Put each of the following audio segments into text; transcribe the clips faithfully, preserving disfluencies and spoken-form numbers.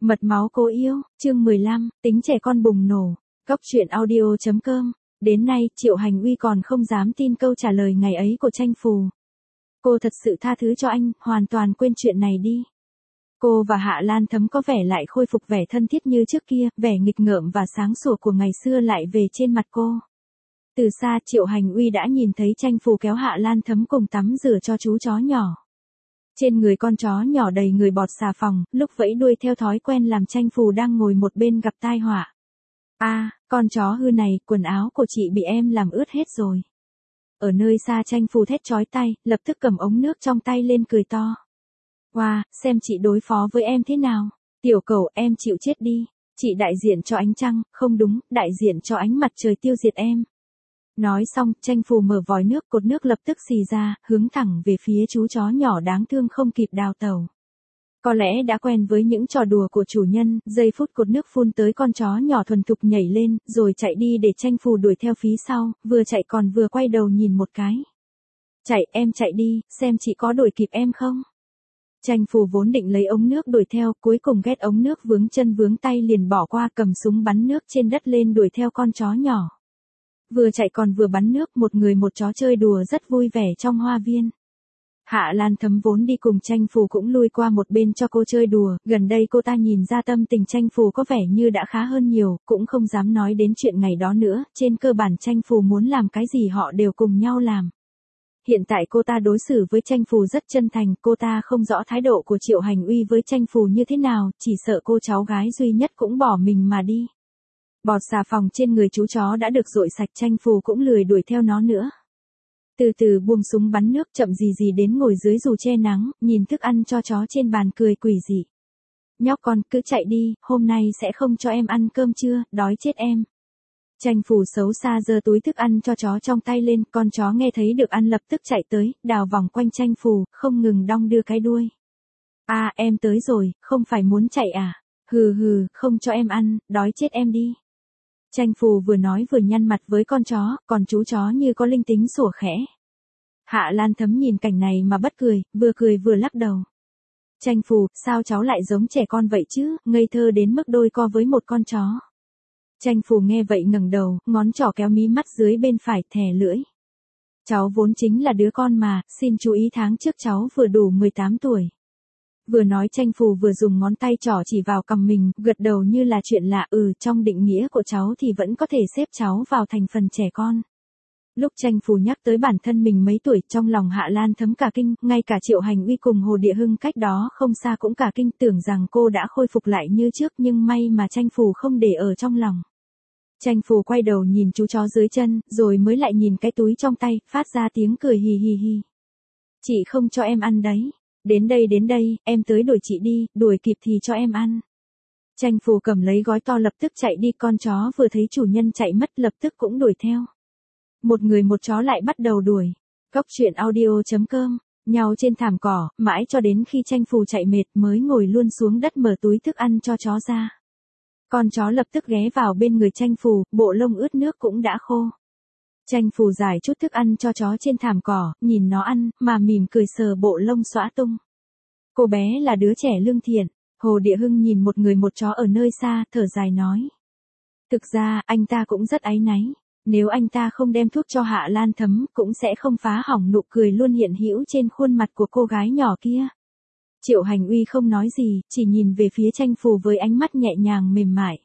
Mật máu cô yêu, chương mười lăm, tính trẻ con bùng nổ. Cóc truyện audio chấm com. Đến nay, Triệu Hành Uy còn không dám tin câu trả lời ngày ấy của Tranh Phù. Cô thật sự tha thứ cho anh, hoàn toàn quên chuyện này đi. Cô và Hạ Lan Thấm có vẻ lại khôi phục vẻ thân thiết như trước kia, vẻ nghịch ngợm và sáng sủa của ngày xưa lại về trên mặt cô. Từ xa Triệu Hành Uy đã nhìn thấy Tranh Phù kéo Hạ Lan Thấm cùng tắm rửa cho chú chó nhỏ. Trên người con chó nhỏ đầy người bọt xà phòng, lúc vẫy đuôi theo thói quen làm Tranh Phù đang ngồi một bên gặp tai họa. A, à, con chó hư này, quần áo của chị bị em làm ướt hết rồi. Ở nơi xa Tranh Phù thét chói tai, lập tức cầm ống nước trong tay lên cười to. Wow, xem chị đối phó với em thế nào. Tiểu cẩu, em chịu chết đi. Chị đại diện cho ánh trăng, không đúng, đại diện cho ánh mặt trời tiêu diệt em. Nói xong, Tranh Phù mở vòi nước, cột nước lập tức xì ra, hướng thẳng về phía chú chó nhỏ đáng thương không kịp đào tẩu. Có lẽ đã quen với những trò đùa của chủ nhân, giây phút cột nước phun tới con chó nhỏ thuần thục nhảy lên, rồi chạy đi để Tranh Phù đuổi theo phía sau, vừa chạy còn vừa quay đầu nhìn một cái. Chạy, em chạy đi, xem chị có đuổi kịp em không? Tranh Phù vốn định lấy ống nước đuổi theo, cuối cùng ghét ống nước vướng chân vướng tay liền bỏ qua cầm súng bắn nước trên đất lên đuổi theo con chó nhỏ. Vừa chạy còn vừa bắn nước, một người một chó chơi đùa rất vui vẻ trong hoa viên. Hạ Lan Thấm vốn đi cùng Tranh Phù cũng lui qua một bên cho cô chơi đùa, gần đây cô ta nhìn ra tâm tình Tranh Phù có vẻ như đã khá hơn nhiều, cũng không dám nói đến chuyện ngày đó nữa, trên cơ bản Tranh Phù muốn làm cái gì họ đều cùng nhau làm. Hiện tại cô ta đối xử với Tranh Phù rất chân thành, cô ta không rõ thái độ của Triệu Hành Uy với Tranh Phù như thế nào, chỉ sợ cô cháu gái duy nhất cũng bỏ mình mà đi. Bọt xà phòng trên người chú chó đã được dội sạch, Tranh Phù cũng lười đuổi theo nó nữa. Từ từ buông súng bắn nước, chậm gì gì đến ngồi dưới dù che nắng, nhìn thức ăn cho chó trên bàn cười quỷ dị. Nhóc con, cứ chạy đi, hôm nay sẽ không cho em ăn cơm trưa, đói chết em. Tranh Phù xấu xa giơ túi thức ăn cho chó trong tay lên, con chó nghe thấy được ăn lập tức chạy tới, đào vòng quanh Tranh Phù, không ngừng đong đưa cái đuôi. A, à, em tới rồi, không phải muốn chạy à? Hừ hừ, không cho em ăn, đói chết em đi. Tranh Phù vừa nói vừa nhăn mặt với con chó, còn chú chó như có linh tính sủa khẽ. Hạ Lan Thấm nhìn cảnh này mà bất cười, vừa cười vừa lắc đầu. Tranh Phù, sao cháu lại giống trẻ con vậy chứ, ngây thơ đến mức đôi co với một con chó. Tranh Phù nghe vậy ngẩng đầu, ngón trỏ kéo mí mắt dưới bên phải, thè lưỡi. Cháu vốn chính là đứa con mà, xin chú ý tháng trước cháu vừa đủ mười tám tuổi. Vừa nói Tranh Phù vừa dùng ngón tay trỏ chỉ vào cằm mình, gật đầu như là chuyện lạ. Ừ, trong định nghĩa của cháu thì vẫn có thể xếp cháu vào thành phần trẻ con. Lúc Tranh Phù nhắc tới bản thân mình mấy tuổi, trong lòng Hạ Lan Thấm cả kinh, ngay cả Triệu Hành Uy cùng Hồ Địa Hưng cách đó không xa cũng cả kinh, tưởng rằng cô đã khôi phục lại như trước, nhưng may mà Tranh Phù không để ở trong lòng. Tranh Phù quay đầu nhìn chú chó dưới chân, rồi mới lại nhìn cái túi trong tay, phát ra tiếng cười hì hì hì. Chị không cho em ăn đấy. Đến đây đến đây, em tới đuổi chị đi, đuổi kịp thì cho em ăn. Tranh Phù cầm lấy gói to lập tức chạy đi, con chó vừa thấy chủ nhân chạy mất lập tức cũng đuổi theo. Một người một chó lại bắt đầu đuổi. Cóc truyện audio chấm com, nhau trên thảm cỏ, mãi cho đến khi Tranh Phù chạy mệt mới ngồi luôn xuống đất mở túi thức ăn cho chó ra. Con chó lập tức ghé vào bên người Tranh Phù, bộ lông ướt nước cũng đã khô. Tranh Phù giải chút thức ăn cho chó trên thảm cỏ, nhìn nó ăn, mà mỉm cười sờ bộ lông xõa tung. Cô bé là đứa trẻ lương thiện. Hồ Địa Hưng nhìn một người một chó ở nơi xa, thở dài nói. Thực ra, anh ta cũng rất áy náy. Nếu anh ta không đem thuốc cho Hạ Lan Thấm, cũng sẽ không phá hỏng nụ cười luôn hiện hữu trên khuôn mặt của cô gái nhỏ kia. Triệu Hành Uy không nói gì, chỉ nhìn về phía Tranh Phù với ánh mắt nhẹ nhàng mềm mại.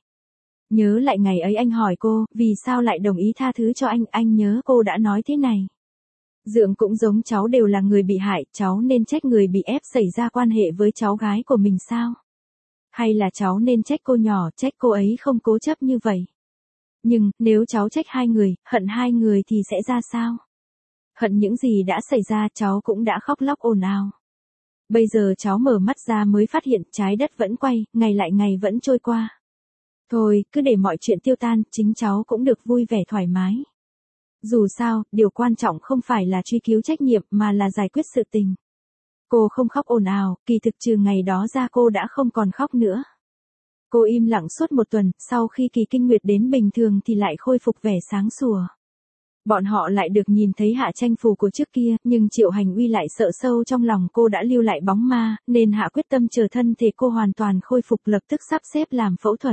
Nhớ lại ngày ấy anh hỏi cô, vì sao lại đồng ý tha thứ cho anh, anh nhớ cô đã nói thế này. Dượng cũng giống cháu đều là người bị hại, cháu nên trách người bị ép xảy ra quan hệ với cháu gái của mình sao? Hay là cháu nên trách cô nhỏ, trách cô ấy không cố chấp như vậy? Nhưng, nếu cháu trách hai người, hận hai người thì sẽ ra sao? Hận những gì đã xảy ra, cháu cũng đã khóc lóc ồn ào. Bây giờ cháu mở mắt ra mới phát hiện trái đất vẫn quay, ngày lại ngày vẫn trôi qua. Thôi, cứ để mọi chuyện tiêu tan, chính cháu cũng được vui vẻ thoải mái. Dù sao, điều quan trọng không phải là truy cứu trách nhiệm mà là giải quyết sự tình. Cô không khóc ồn ào, kỳ thực trừ ngày đó ra cô đã không còn khóc nữa. Cô im lặng suốt một tuần, sau khi kỳ kinh nguyệt đến bình thường thì lại khôi phục vẻ sáng sủa. Bọn họ lại được nhìn thấy Hạ Tranh Phù của trước kia, nhưng Triệu Hành Uy lại sợ sâu trong lòng cô đã lưu lại bóng ma, nên Hạ quyết tâm chờ thân thể cô hoàn toàn khôi phục lập tức sắp xếp làm phẫu thuật.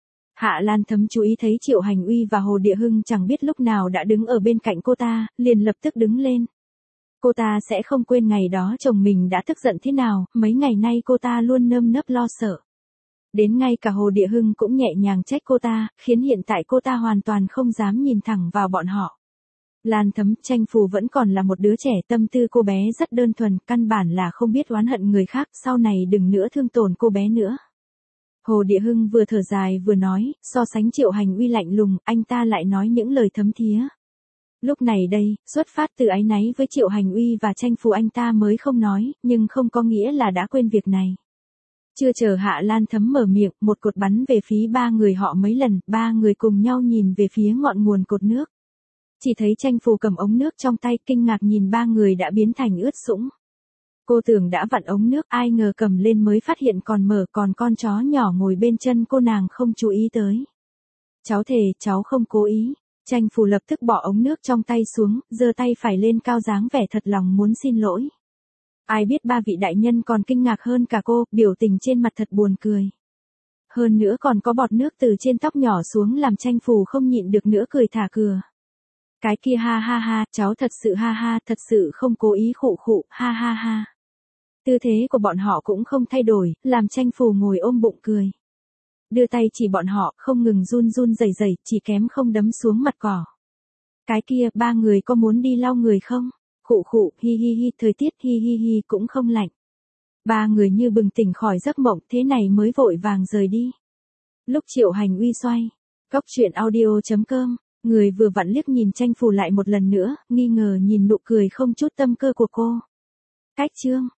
Hạ Lan Thấm chú ý thấy Triệu Hành Uy và Hồ Địa Hưng chẳng biết lúc nào đã đứng ở bên cạnh cô ta, liền lập tức đứng lên. Cô ta sẽ không quên ngày đó chồng mình đã tức giận thế nào, mấy ngày nay cô ta luôn nơm nớp lo sợ. Đến ngay cả Hồ Địa Hưng cũng nhẹ nhàng trách cô ta, khiến hiện tại cô ta hoàn toàn không dám nhìn thẳng vào bọn họ. Lan Thấm, Tranh Phù vẫn còn là một đứa trẻ, tâm tư cô bé rất đơn thuần, căn bản là không biết oán hận người khác, sau này đừng nữa thương tổn cô bé nữa. Hồ Địa Hưng vừa thở dài vừa nói, so sánh Triệu Hành Uy lạnh lùng, anh ta lại nói những lời thấm thía. Lúc này đây, xuất phát từ áy náy với Triệu Hành Uy và Tranh Phù anh ta mới không nói, nhưng không có nghĩa là đã quên việc này. Chưa chờ Hạ Lan Thấm mở miệng, một cột bắn về phía ba người họ mấy lần, ba người cùng nhau nhìn về phía ngọn nguồn cột nước. Chỉ thấy Tranh Phù cầm ống nước trong tay, kinh ngạc nhìn ba người đã biến thành ướt sũng. Cô tưởng đã vặn ống nước, ai ngờ cầm lên mới phát hiện còn mở, còn con chó nhỏ ngồi bên chân cô, nàng không chú ý tới. Cháu thề, cháu không cố ý. Tranh Phù lập tức bỏ ống nước trong tay xuống, giơ tay phải lên cao dáng vẻ thật lòng muốn xin lỗi. Ai biết ba vị đại nhân còn kinh ngạc hơn cả cô, biểu tình trên mặt thật buồn cười. Hơn nữa còn có bọt nước từ trên tóc nhỏ xuống làm Tranh Phù không nhịn được nữa cười thả cửa. Cái kia ha ha ha, cháu thật sự ha ha, thật sự không cố ý, khụ khụ, ha ha ha. Tư thế của bọn họ cũng không thay đổi, làm Tranh Phù ngồi ôm bụng cười. Đưa tay chỉ bọn họ, không ngừng run run rẩy rẩy, chỉ kém không đấm xuống mặt cỏ. Cái kia, ba người có muốn đi lau người không? Khụ khụ, hi hi hi, thời tiết hi hi hi cũng không lạnh. Ba người như bừng tỉnh khỏi giấc mộng, thế này mới vội vàng rời đi. Lúc Triệu Hành Uy xoay, Cóc truyện audio chấm com, người vừa vặn liếc nhìn Tranh Phù lại một lần nữa, nghi ngờ nhìn nụ cười không chút tâm cơ của cô. Cách chương